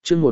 chương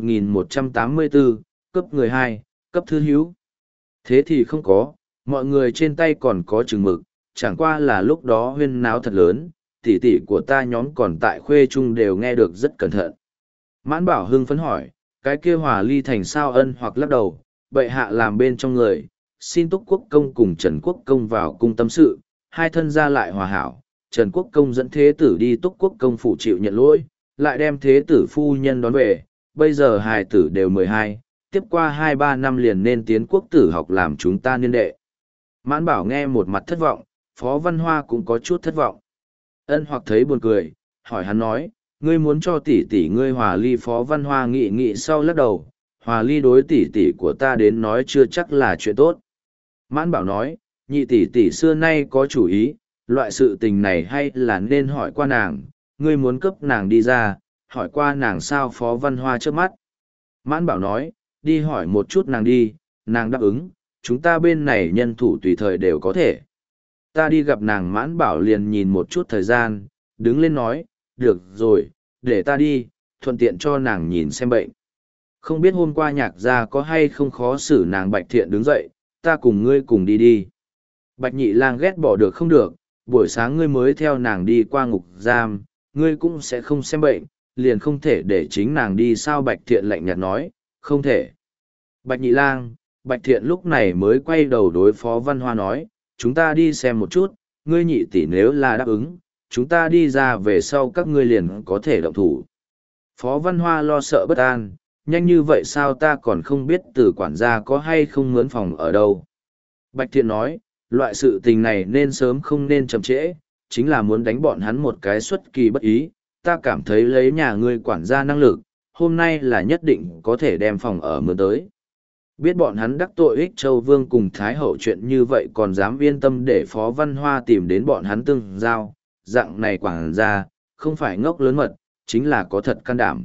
1184, cấp người hai, cấp thư hữu. Thế thì không có, mọi người trên tay còn có chừng mực, chẳng qua là lúc đó huyên náo thật lớn, tỷ tỷ của ta nhóm còn tại khuê trung đều nghe được rất cẩn thận. Mãn Bảo hưng phấn hỏi, cái kia Hòa Ly thành sao? Ân Hoặc lắc đầu, bệ hạ làm bên trong người, xin Túc Quốc Công cùng Trần Quốc Công vào cung tâm sự, hai thân gia lại hòa hảo, Trần Quốc Công dẫn thế tử đi Túc Quốc Công phủ chịu nhận lỗi, lại đem thế tử phu nhân đón về, bây giờ hài tử đều 12, tiếp qua 2-3 năm liền nên tiến quốc tử học làm chúng ta niên đệ. Mãn Bảo nghe một mặt thất vọng, Phó Văn Hoa cũng có chút thất vọng. Ân Hoặc thấy buồn cười, hỏi hắn nói, ngươi muốn cho tỷ tỷ ngươi Hòa Ly? Phó Văn Hoa nghị nghị sau lắc đầu, Hòa Ly đối tỷ tỷ của ta đến nói chưa chắc là chuyện tốt. Mãn Bảo nói, nhị tỷ tỷ xưa nay có chủ ý, loại sự tình này hay là nên hỏi qua nàng, ngươi muốn cấp nàng đi ra, hỏi qua nàng sao? Phó Văn Hoa trước mắt. Mãn Bảo nói, đi hỏi một chút nàng đi, nàng đáp ứng, chúng ta bên này nhân thủ tùy thời đều có thể. Ta đi gặp nàng. Mãn Bảo liền nhìn một chút thời gian, đứng lên nói, được rồi, để ta đi, thuận tiện cho nàng nhìn xem bệnh. Không biết hôm qua Nhạc gia có hay không khó xử nàng. Bạch Thiện đứng dậy, ta cùng ngươi cùng đi đi. Bạch Nhị Lang ghét bỏ được không được, buổi sáng ngươi mới theo nàng đi qua ngục giam, ngươi cũng sẽ không xem bệnh, liền không thể để chính nàng đi sao? Bạch Thiện lạnh nhạt nói, không thể. Bạch Nhị Lang, Bạch Thiện lúc này mới quay đầu đối Phó Văn Hoa nói, chúng ta đi xem một chút, ngươi nhị tỷ nếu là đáp ứng, chúng ta đi ra về sau các ngươi liền có thể động thủ. Phó Văn Hoa lo sợ bất an, nhanh như vậy sao? Ta còn không biết từ quản gia có hay không mướn phòng ở đâu. Bạch Thiện nói, loại sự tình này nên sớm không nên chậm trễ, chính là muốn đánh bọn hắn một cái xuất kỳ bất ý, ta cảm thấy lấy nhà ngươi quản gia năng lực, hôm nay là nhất định có thể đem phòng ở mướn tới. Biết bọn hắn đắc tội Ích Châu Vương cùng Thái Hậu chuyện như vậy còn dám yên tâm để Phó Văn Hoa tìm đến bọn hắn tương giao, dạng này quản gia, không phải ngốc lớn mật, chính là có thật can đảm.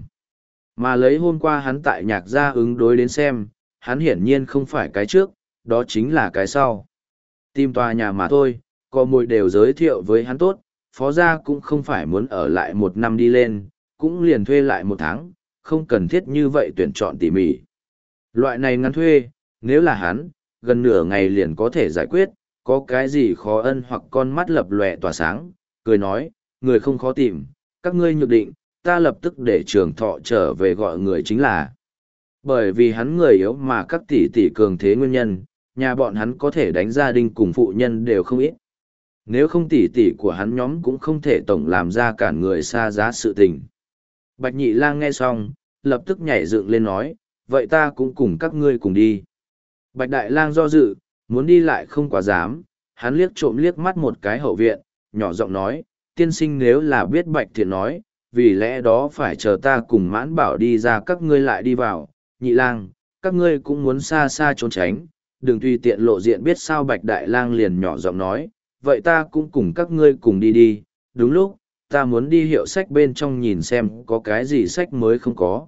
Mà lấy hôm qua hắn tại Nhạc gia ứng đối đến xem, hắn hiển nhiên không phải cái trước, đó chính là cái sau. Tìm tòa nhà mà thôi, có mồi đều giới thiệu với hắn tốt, Phó gia cũng không phải muốn ở lại 1 năm đi lên, cũng liền thuê lại 1 tháng, không cần thiết như vậy tuyển chọn tỉ mỉ. Loại này ngắn thuê, nếu là hắn, gần nửa ngày liền có thể giải quyết, có cái gì khó. Ân Hoặc con mắt lập lòe tỏa sáng, cười nói, người không khó tìm, các ngươi nhược định, ta lập tức để Trường Thọ trở về gọi người chính là. Bởi vì hắn người yếu mà các tỷ tỷ cường thế nguyên nhân, nhà bọn hắn có thể đánh gia đình cùng phụ nhân đều không ít. Nếu không tỷ tỷ của hắn nhóm cũng không thể tổng làm ra cản người xa giá sự tình. Bạch Nhị Lang nghe xong, lập tức nhảy dựng lên nói, vậy ta cũng cùng các ngươi cùng đi. Bạch Đại Lang do dự, muốn đi lại không quá dám, hắn liếc trộm liếc mắt một cái hậu viện, nhỏ giọng nói, tiên sinh nếu là biết Bạch Thiện nói, vì lẽ đó phải chờ ta cùng Mãn Bảo đi ra các ngươi lại đi vào. Nhị Lang, các ngươi cũng muốn xa xa trốn tránh, đừng tùy tiện lộ diện biết sao? Bạch Đại Lang liền nhỏ giọng nói, vậy ta cũng cùng các ngươi cùng đi đi, đúng lúc, ta muốn đi hiệu sách bên trong nhìn xem có cái gì sách mới không có.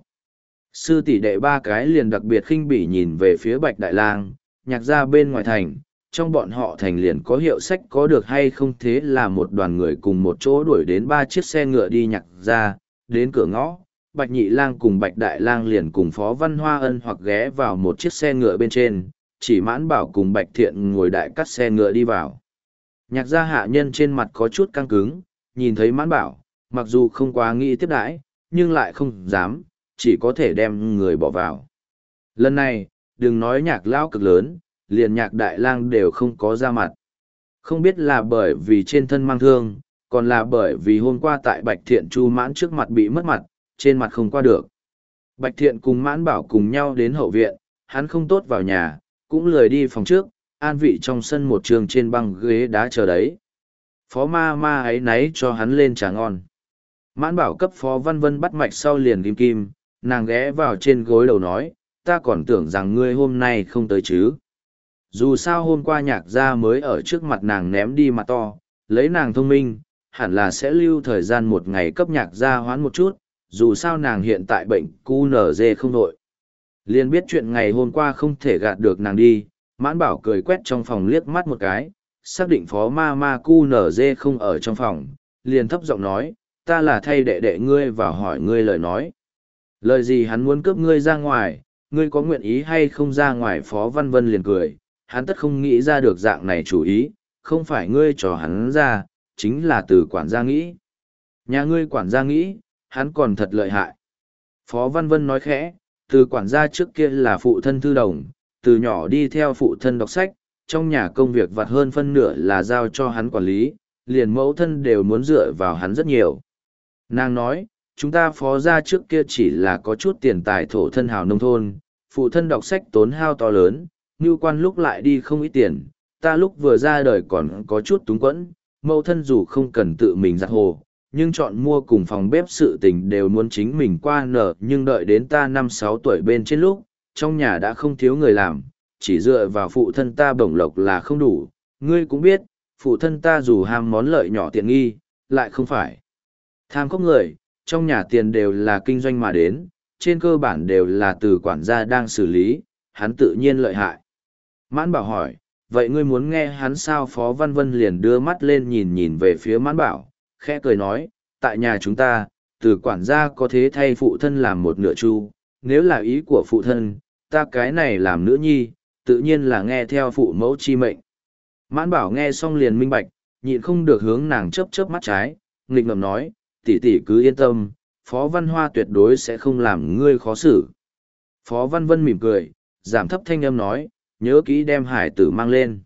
Sư tỷ đệ 3 cái liền đặc biệt khinh bỉ nhìn về phía Bạch Đại Lang, Nhạc gia bên ngoài thành, trong bọn họ thành liền có hiệu sách có được hay không? Thế là một đoàn người cùng một chỗ đuổi đến 3 chiếc xe ngựa đi Nhạc gia, đến cửa ngõ, Bạch Nhị Lang cùng Bạch Đại Lang liền cùng Phó Văn Hoa Ân Hoặc ghé vào một chiếc xe ngựa bên trên, chỉ Mãn Bảo cùng Bạch Thiện ngồi đại cắt xe ngựa đi vào. Nhạc gia hạ nhân trên mặt có chút căng cứng, nhìn thấy Mãn Bảo, mặc dù không quá nghĩ tiếp đãi, nhưng lại không dám, chỉ có thể đem người bỏ vào. Lần này, đừng nói Nhạc lão cực lớn, liền Nhạc Đại Lang đều không có ra mặt. Không biết là bởi vì trên thân mang thương, còn là bởi vì hôm qua tại Bạch Thiện Chu Mãn trước mặt bị mất mặt, trên mặt không qua được. Bạch Thiện cùng Mãn Bảo cùng nhau đến hậu viện, hắn không tốt vào nhà, cũng lười đi phòng trước, an vị trong sân một trường trên băng ghế đá chờ đấy. Phó ma ma ấy náy cho hắn lên trà ngon. Mãn Bảo cấp Phó Văn Vân bắt mạch sau liền kim kim, nàng ghé vào trên gối đầu nói, ta còn tưởng rằng ngươi hôm nay không tới chứ. Dù sao hôm qua Nhạc gia mới ở trước mặt nàng ném đi mặt to, lấy nàng thông minh, hẳn là sẽ lưu thời gian 1 ngày cấp Nhạc gia hoán một chút, dù sao nàng hiện tại bệnh QNZ không nội. Liền biết chuyện ngày hôm qua không thể gạt được nàng đi, Mãn Bảo cười quét trong phòng liếc mắt một cái, xác định Phó ma ma QNZ không ở trong phòng, liền thấp giọng nói, ta là thay đệ đệ ngươi vào hỏi ngươi lời nói. Lời gì hắn muốn cướp ngươi ra ngoài, ngươi có nguyện ý hay không ra ngoài? Phó Văn Vân liền cười, hắn tất không nghĩ ra được dạng này chủ ý, không phải ngươi trò hắn ra, chính là từ quản gia nghĩ. Nhà ngươi quản gia nghĩ, hắn còn thật lợi hại. Phó Văn Vân nói khẽ, từ quản gia trước kia là phụ thân thư đồng, từ nhỏ đi theo phụ thân đọc sách, trong nhà công việc vặt hơn phân nửa là giao cho hắn quản lý, liền mẫu thân đều muốn dựa vào hắn rất nhiều. Nàng nói, chúng ta phó gia trước kia chỉ là có chút tiền tài thổ thân hào nông thôn, phụ thân đọc sách tốn hao to lớn, như quan lúc lại đi không ít tiền, ta lúc vừa ra đời còn có chút túng quẫn, mẫu thân dù không cần tự mình giặt hồ, nhưng chọn mua cùng phòng bếp sự tình đều muốn chính mình qua nở, nhưng đợi đến ta 5-6 tuổi bên trên lúc, trong nhà đã không thiếu người làm, chỉ dựa vào phụ thân ta bổng lộc là không đủ, ngươi cũng biết, phụ thân ta dù ham món lợi nhỏ tiện nghi, lại không phải tham khốc người, trong nhà tiền đều là kinh doanh mà đến, trên cơ bản đều là từ quản gia đang xử lý, hắn tự nhiên lợi hại. Mãn Bảo hỏi, vậy ngươi muốn nghe hắn sao? Phó Văn Vân liền đưa mắt lên nhìn nhìn về phía Mãn Bảo, khẽ cười nói, tại nhà chúng ta, từ quản gia có thế thay phụ thân làm một nửa chu, nếu là ý của phụ thân, ta cái này làm nữ nhi, tự nhiên là nghe theo phụ mẫu chi mệnh. Mãn Bảo nghe xong liền minh bạch, nhịn không được hướng nàng chớp chớp mắt trái, nghịch ngợm nói, tỷ tỷ cứ yên tâm, Phó Văn Hoa tuyệt đối sẽ không làm ngươi khó xử. Phó Văn Vân mỉm cười, giảm thấp thanh âm nói, nhớ kỹ đem hải tử mang lên.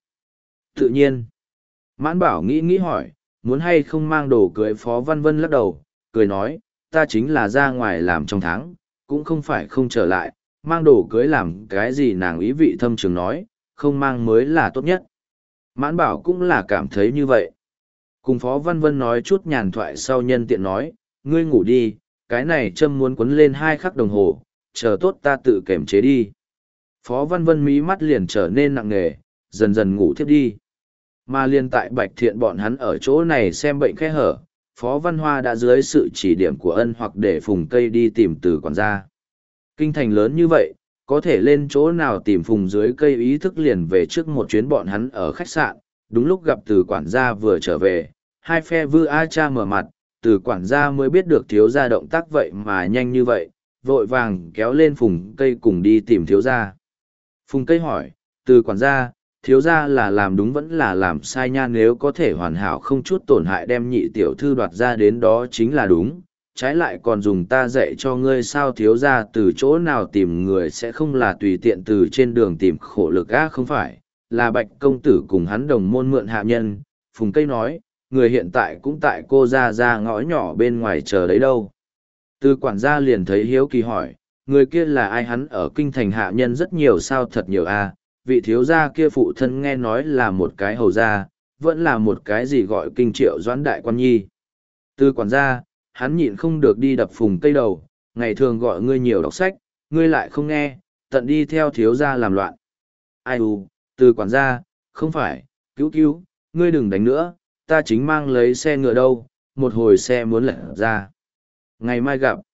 Tự nhiên. Mãn Bảo nghĩ nghĩ hỏi, muốn hay không mang đồ cưới? Phó Văn Vân lắc đầu, cười nói, ta chính là ra ngoài làm trong tháng, cũng không phải không trở lại, mang đồ cưới làm cái gì? Nàng ý vị thâm trường nói, không mang mới là tốt nhất. Mãn Bảo cũng là cảm thấy như vậy. Cùng Phó Văn Vân nói chút nhàn thoại sau, nhân tiện nói, ngươi ngủ đi, cái này châm muốn quấn lên 2 khắc đồng hồ, chờ tốt ta tự kiểm chế đi. Phó Văn Vân mí mắt liền trở nên nặng nề, dần dần ngủ thiếp đi. Mà liền tại Bạch Thiện bọn hắn ở chỗ này xem bệnh khe hở, Phó Văn Hoa đã dưới sự chỉ điểm của Ân Hoặc để Phùng Cây đi tìm từ quản gia. Kinh thành lớn như vậy, có thể lên chỗ nào tìm Phùng dưới cây? Ý thức liền về trước một chuyến bọn hắn ở khách sạn, đúng lúc gặp từ quản gia vừa trở về, hai phe vư a cha mở mặt, từ quản gia mới biết được thiếu gia động tác vậy mà nhanh như vậy, vội vàng kéo lên Phùng Cây cùng đi tìm thiếu gia. Phùng Cây hỏi, từ quản gia, thiếu gia là làm đúng vẫn là làm sai nha? Nếu có thể hoàn hảo không chút tổn hại đem nhị tiểu thư đoạt ra đến đó chính là đúng, trái lại còn dùng ta dạy cho ngươi sao? Thiếu gia từ chỗ nào tìm người sẽ không là tùy tiện từ trên đường tìm khổ lực á? Không phải, là Bạch công tử cùng hắn đồng môn mượn hạ nhân. Phùng Cây nói, người hiện tại cũng tại cô ra ngõ nhỏ bên ngoài chờ đấy đâu. Từ quản gia liền thấy hiếu kỳ hỏi, người kia là ai? Hắn ở kinh thành hạ nhân rất nhiều sao? Thật nhiều a. Vị thiếu gia kia phụ thân nghe nói là một cái hầu gia, vẫn là một cái gì gọi Kinh Triệu Doãn đại quan nhi. Từ quản gia, hắn nhịn không được đi đập Phùng Cây đầu, ngày thường gọi ngươi nhiều đọc sách, ngươi lại không nghe, tận đi theo thiếu gia làm loạn. Ai u, từ quản gia, không phải, cứu, ngươi đừng đánh nữa, ta chính mang lấy xe ngựa đâu, một hồi xe muốn lật ra. Ngày mai gặp.